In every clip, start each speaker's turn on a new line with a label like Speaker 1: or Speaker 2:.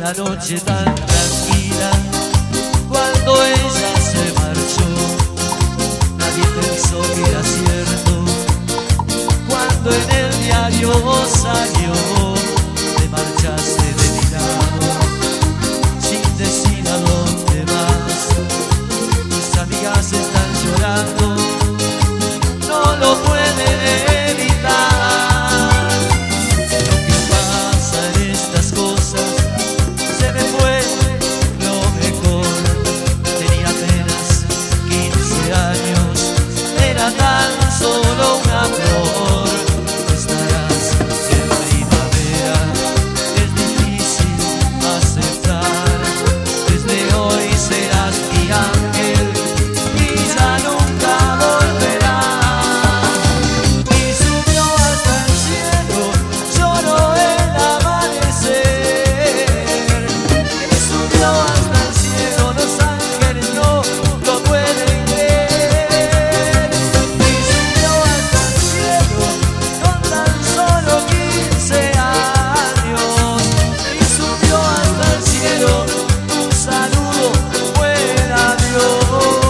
Speaker 1: la noche tan tranquila, cuando ella se marchó, nadie pensó que era cierto. Cuando en el diario salió, te marchaste de mi lado, sin decir a dónde vas. Tus amigas están llorando, no lo pueden evitar. Lo que pasa en estas cosas, se me fue lo mejor. Tenía apenas 15 años, era tan solo una flor. Tú estarás en primavera, es difícil aceptar. Desde hoy serás mi ángel y ya nunca volverás. Y subió hasta el cielo, lloró el amanecer. Y subió hasta el cielo, los ángeles no lo pueden creer. Y subió hasta el cielo con tan solo 15 años. Y subió hasta el cielo, tu saludo fue el adiós.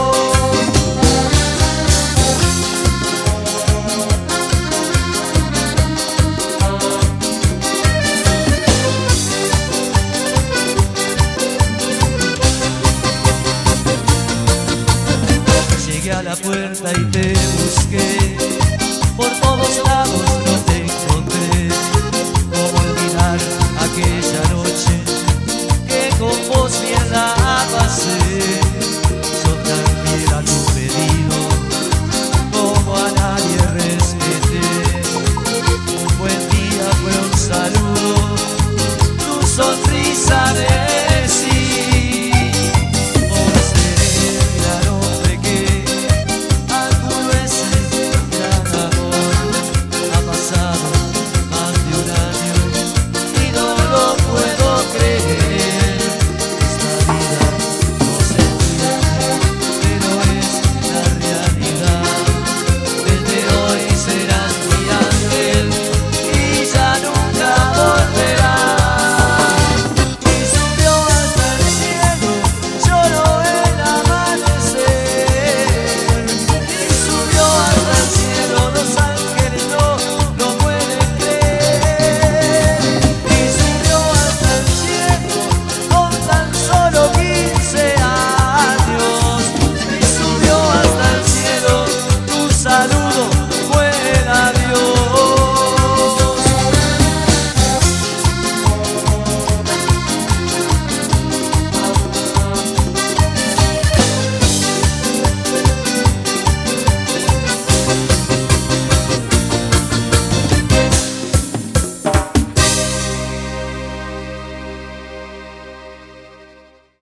Speaker 1: Llegué a la puerta y te busqué, por todos lados no te encontré. ¿Cómo olvidar aquella noche que con vos bien la pasé? Yo tan fiel a tu pedido, como a nadie respeté. Un buen día fue un saludo, tu sonrisa de